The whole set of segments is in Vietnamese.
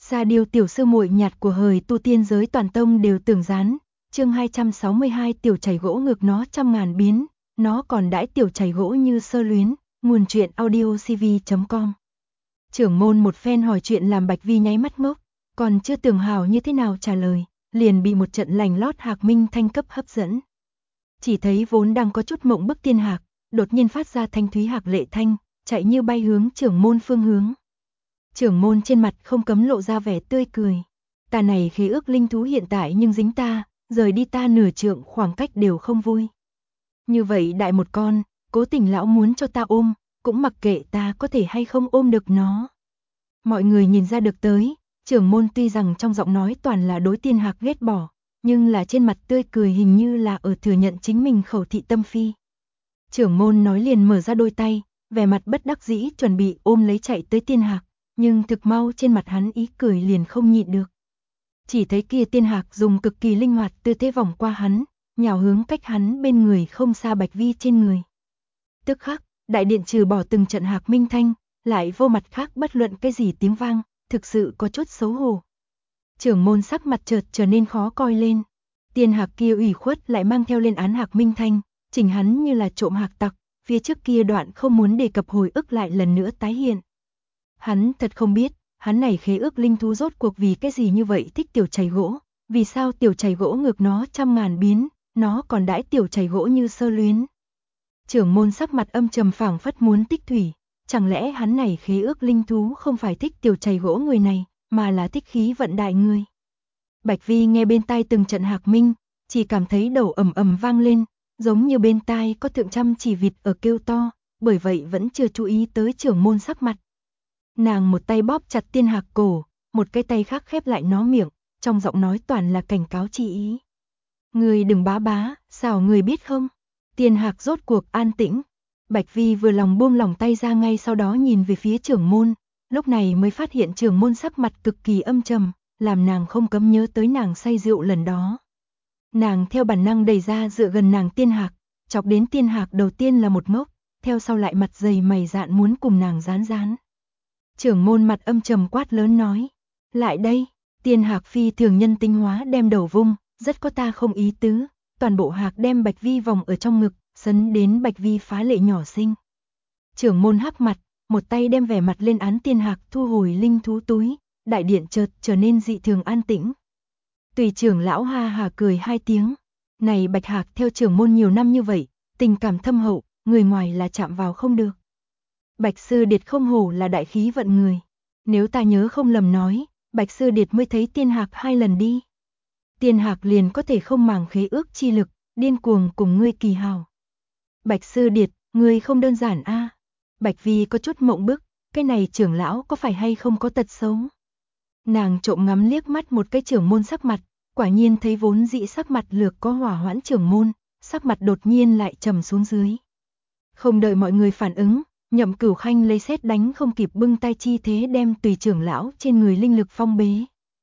Sa Điêu tiểu sư muội nhạt của hời tu tiên giới toàn tông đều tưởng rán. Chương 262 tiểu chảy gỗ ngược nó trăm ngàn biến, nó còn đãi tiểu chảy gỗ như sơ luyến. Nguồn truyện audiocv.com. Trưởng môn một phen hỏi chuyện làm Bạch Vi nháy mắt ngốc, còn chưa tưởng hào như thế nào trả lời, liền bị một trận lành lót Hạc Minh Thanh cấp hấp dẫn. Chỉ thấy vốn đang có chút mộng bức tiên hạc, đột nhiên phát ra thanh thúy hạc lệ thanh, chạy như bay hướng trưởng môn phương hướng. Trưởng môn trên mặt không cấm lộ ra vẻ tươi cười. Ta này khế ước linh thú hiện tại nhưng dính ta, rời đi ta nửa trượng khoảng cách đều không vui. Như vậy đại một con, cố tình lão muốn cho ta ôm, cũng mặc kệ ta có thể hay không ôm được nó. Mọi người nhìn ra được tới, trưởng môn tuy rằng trong giọng nói toàn là đối tiên hạc ghét bỏ, nhưng là trên mặt tươi cười hình như là ở thừa nhận chính mình khẩu thị tâm phi. Trưởng môn nói liền mở ra đôi tay, vẻ mặt bất đắc dĩ chuẩn bị ôm lấy chạy tới tiên hạc, nhưng thực mau trên mặt hắn ý cười liền không nhịn được. Chỉ thấy kia tiên hạc dùng cực kỳ linh hoạt tư thế vòng qua hắn, nhào hướng cách hắn bên người không xa Bạch Vi trên người. Tức khắc, đại điện trừ bỏ từng trận Hạc Minh Thanh, lại vô mặt khác bất luận cái gì tiếng vang, thực sự có chút xấu hổ. Trưởng môn sắc mặt chợt trở nên khó coi lên. Tiên hạc kia ủy khuất lại mang theo lên án Hạc Minh Thanh, chỉnh hắn như là trộm hạc tặc, phía trước kia đoạn không muốn đề cập hồi ức lại lần nữa tái hiện. Hắn thật không biết, hắn này khế ước linh thú rốt cuộc vì cái gì như vậy thích tiểu chảy gỗ, vì sao tiểu chảy gỗ ngược nó trăm ngàn biến, nó còn đãi tiểu chảy gỗ như sơ luyến. Trưởng môn sắc mặt âm trầm phảng phất muốn tích thủy, chẳng lẽ hắn này khế ước linh thú không phải thích tiểu chảy gỗ người này, mà là thích khí vận đại người. Bạch Vi nghe bên tai từng trận hạc minh, chỉ cảm thấy đầu ầm ầm vang lên, giống như bên tai có thượng trăm chỉ vịt ở kêu to, bởi vậy vẫn chưa chú ý tới trưởng môn sắc mặt. Nàng một tay bóp chặt tiên hạc cổ, một cái tay khác khép lại nó miệng, trong giọng nói toàn là cảnh cáo chi ý. Người đừng bá bá, sao người biết không? Tiên hạc rốt cuộc an tĩnh. Bạch Vi vừa lòng buông lòng tay ra ngay sau đó nhìn về phía trưởng môn, lúc này mới phát hiện trưởng môn sắc mặt cực kỳ âm trầm, làm nàng không cấm nhớ tới nàng say rượu lần đó. Nàng theo bản năng đẩy ra dựa gần nàng tiên hạc, chọc đến tiên hạc đầu tiên là một ngốc, theo sau lại mặt dày mày dạn muốn cùng nàng rán rán. Trưởng môn mặt âm trầm quát lớn nói, lại đây. Tiên hạc phi thường nhân tinh hóa đem đầu vung, rất có ta không ý tứ, toàn bộ hạc đem Bạch Vi vòng ở trong ngực, sấn đến Bạch Vi phá lệ nhỏ xinh. Trưởng môn hắc mặt, một tay đem vẻ mặt lên án tiên hạc thu hồi linh thú túi, đại điện chợt trở nên dị thường an tĩnh. Tùy trưởng lão ha hà cười hai tiếng, này Bạch Hạc theo trưởng môn nhiều năm như vậy, tình cảm thâm hậu, người ngoài là chạm vào không được. Bạch Sư Điệt không hổ là đại khí vận người, nếu ta nhớ không lầm nói, Bạch Sư Điệt mới thấy tiên hạc 2 lần đi. Tiên hạc liền có thể không màng khế ước chi lực, điên cuồng cùng ngươi kỳ hào. Bạch Sư Điệt, ngươi không đơn giản a. Bạch Vi có chút mộng bức, cái này trưởng lão có phải hay không có tật xấu? Nàng trộm ngắm liếc mắt một cái trưởng môn sắc mặt, quả nhiên thấy vốn dĩ sắc mặt lược có hỏa hoãn trưởng môn, sắc mặt đột nhiên lại trầm xuống dưới. Không đợi mọi người phản ứng, Nhậm Cửu Khanh lấy sét đánh không kịp bưng tay chi thế đem tùy trưởng lão trên người linh lực phong bế.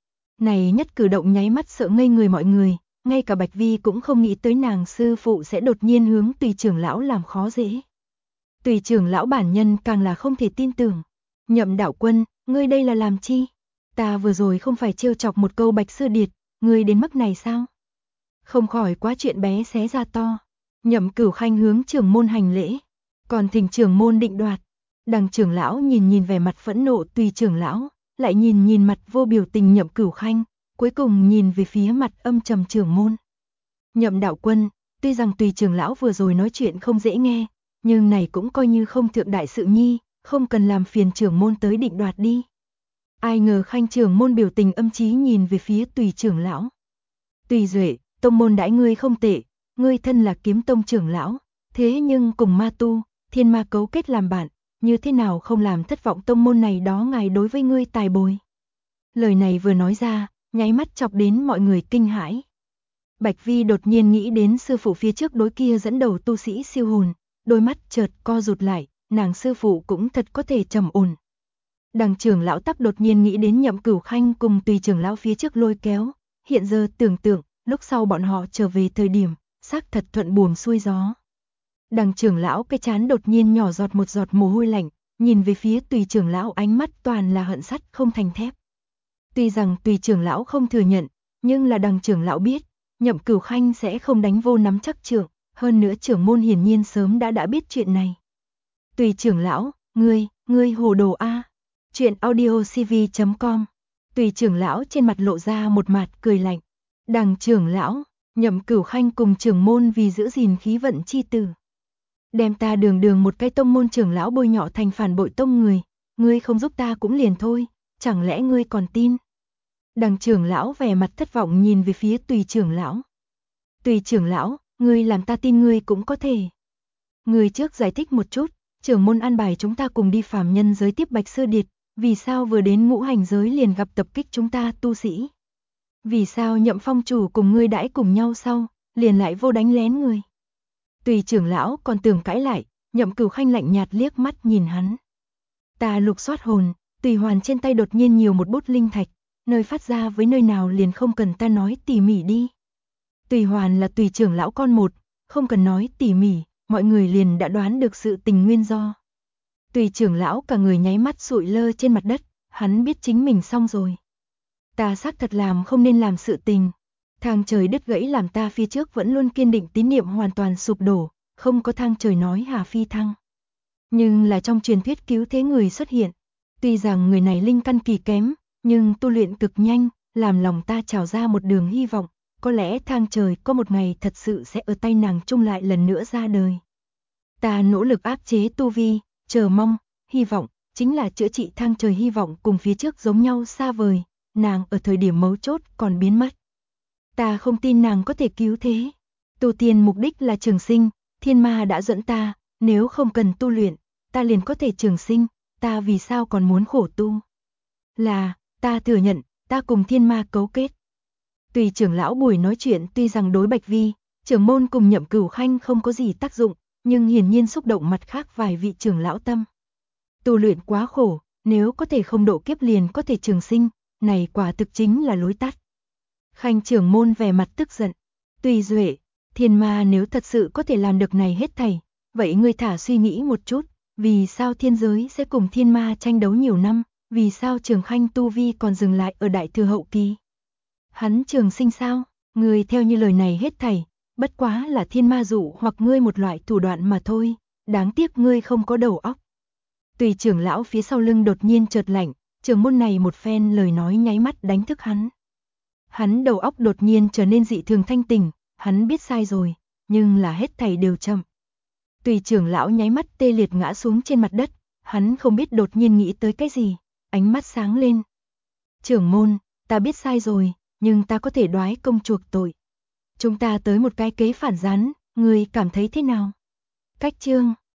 Này nhất cử động nháy mắt sợ ngây người mọi người, ngay cả Bạch Vi cũng không nghĩ tới nàng sư phụ sẽ đột nhiên hướng tùy trưởng lão làm khó dễ. Tùy trưởng lão bản nhân càng là không thể tin tưởng. Nhậm đạo quân, ngươi đây là làm chi? Ta vừa rồi không phải trêu chọc một câu Bạch Sư Điệt, ngươi đến mức này sao? Không khỏi quá chuyện bé xé ra to. Nhậm Cửu Khanh hướng trưởng môn hành lễ, còn thỉnh trưởng môn định đoạt. Đằng trưởng lão nhìn nhìn vẻ mặt phẫn nộ tùy trưởng lão, lại nhìn nhìn mặt vô biểu tình Nhậm Cửu Khanh, cuối cùng nhìn về phía mặt âm trầm trưởng môn. Nhậm đạo quân, tuy rằng tùy trưởng lão vừa rồi nói chuyện không dễ nghe, nhưng này cũng coi như không thượng đại sự nhi, không cần làm phiền trưởng môn tới định đoạt đi. Ai ngờ Khanh trưởng môn biểu tình âm chí nhìn về phía tùy trưởng lão. Tùy Duệ, tông môn đãi ngươi không tệ, ngươi thân là kiếm tông trưởng lão, thế nhưng cùng ma tu, thiên ma cấu kết làm bạn, như thế nào không làm thất vọng tông môn này đó ngài đối với ngươi tài bồi. Lời này vừa nói ra, nháy mắt chọc đến mọi người kinh hãi. Bạch Vi đột nhiên nghĩ đến sư phụ phía trước đối kia dẫn đầu tu sĩ siêu hồn, đôi mắt chợt co rụt lại, nàng sư phụ cũng thật có thể trầm ổn. Đằng trưởng lão tắc đột nhiên nghĩ đến Nhậm Cửu Khanh cùng tùy trưởng lão phía trước lôi kéo, hiện giờ tưởng tượng, lúc sau bọn họ trở về thời điểm, xác thật thuận buồm xuôi gió. Đằng trưởng lão cái chán đột nhiên nhỏ giọt một giọt mồ hôi lạnh, nhìn về phía tùy trưởng lão ánh mắt toàn là hận sắt không thành thép. Tuy rằng Tùy trưởng lão không thừa nhận, nhưng là Đằng trưởng lão biết, Nhậm Cửu Khanh sẽ không đánh vô nắm chắc trượng, hơn nữa trưởng môn hiển nhiên sớm đã biết chuyện này. Tùy trưởng lão, ngươi hồ đồ a. Chuyện audiocv.com. Tùy trưởng lão trên mặt lộ ra một mặt cười lạnh. Đằng trưởng lão, Nhậm Cửu Khanh cùng trưởng môn vì giữ gìn khí vận chi tử, đem ta đường một cái tông môn trưởng lão bôi nhọ thành phản bội tông người, ngươi không giúp ta cũng liền thôi, chẳng lẽ ngươi còn tin? Đằng trưởng lão vẻ mặt thất vọng nhìn về phía Tùy trưởng lão. Tùy trưởng lão, ngươi làm ta tin ngươi cũng có thể. Ngươi trước giải thích một chút, trưởng môn an bài chúng ta cùng đi phàm nhân giới tiếp Bạch Sơ Điệt, vì sao vừa đến ngũ hành giới liền gặp tập kích chúng ta tu sĩ? Vì sao Nhậm phong chủ cùng ngươi đãi cùng nhau sau, liền lại vô đánh lén người? Tùy trưởng lão còn tưởng cãi lại, Nhậm Cửu Khanh lạnh nhạt liếc mắt nhìn hắn. Ta lục soát hồn, Tùy Hoàn trên tay đột nhiên nhiều một bút linh thạch, nơi phát ra với nơi nào liền không cần ta nói tỉ mỉ đi. Tùy Hoàn là Tùy trưởng lão con một, không cần nói tỉ mỉ, mọi người liền đã đoán được sự tình nguyên do. Tùy trưởng lão cả người nháy mắt sụi lơ trên mặt đất, hắn biết chính mình xong rồi. Ta xác thật làm không nên làm sự tình. Thang trời đứt gãy làm ta phía trước vẫn luôn kiên định tín niệm hoàn toàn sụp đổ, không có thang trời nói hà phi thăng. Nhưng là trong truyền thuyết cứu thế người xuất hiện. Tuy rằng người này linh căn kỳ kém, nhưng tu luyện cực nhanh, làm lòng ta trào ra một đường hy vọng. Có lẽ thang trời có một ngày thật sự sẽ ở tay nàng chung lại lần nữa ra đời. Ta nỗ lực áp chế tu vi, chờ mong, hy vọng, chính là chữa trị thang trời hy vọng cùng phía trước giống nhau xa vời, nàng ở thời điểm mấu chốt còn biến mất. Ta không tin nàng có thể cứu thế. Tu tiên mục đích là trường sinh, thiên ma đã dẫn ta, nếu không cần tu luyện, ta liền có thể trường sinh, ta vì sao còn muốn khổ tu? Là, ta thừa nhận, ta cùng thiên ma cấu kết. Tùy trưởng lão buổi nói chuyện tuy rằng đối Bạch Vi, trưởng môn cùng Nhậm Cửu Khanh không có gì tác dụng, nhưng hiển nhiên xúc động mặt khác vài vị trưởng lão tâm. Tu luyện quá khổ, nếu có thể không độ kiếp liền có thể trường sinh, này quả thực chính là lối tắt. Khanh trưởng môn vẻ mặt tức giận. Tùy Duệ, thiên ma nếu thật sự có thể làm được này hết thảy, vậy ngươi thả suy nghĩ một chút, vì sao thiên giới sẽ cùng thiên ma tranh đấu nhiều năm, vì sao Trường Khanh tu vi còn dừng lại ở đại thừa hậu kỳ? Hắn trường sinh sao? Ngươi theo như lời này hết thảy, bất quá là thiên ma dụ hoặc ngươi một loại thủ đoạn mà thôi, đáng tiếc ngươi không có đầu óc. Tùy trưởng lão phía sau lưng đột nhiên chợt lạnh, trưởng môn này một phen lời nói nháy mắt đánh thức hắn. Hắn đầu óc đột nhiên trở nên dị thường thanh tỉnh, hắn biết sai rồi, nhưng là hết thảy đều chậm. Tùy trưởng lão nháy mắt tê liệt ngã xuống trên mặt đất, hắn không biết đột nhiên nghĩ tới cái gì, ánh mắt sáng lên. Trưởng môn, ta biết sai rồi, nhưng ta có thể đoái công chuộc tội. Chúng ta tới một cái kế phản gián, ngươi cảm thấy thế nào? Cách chương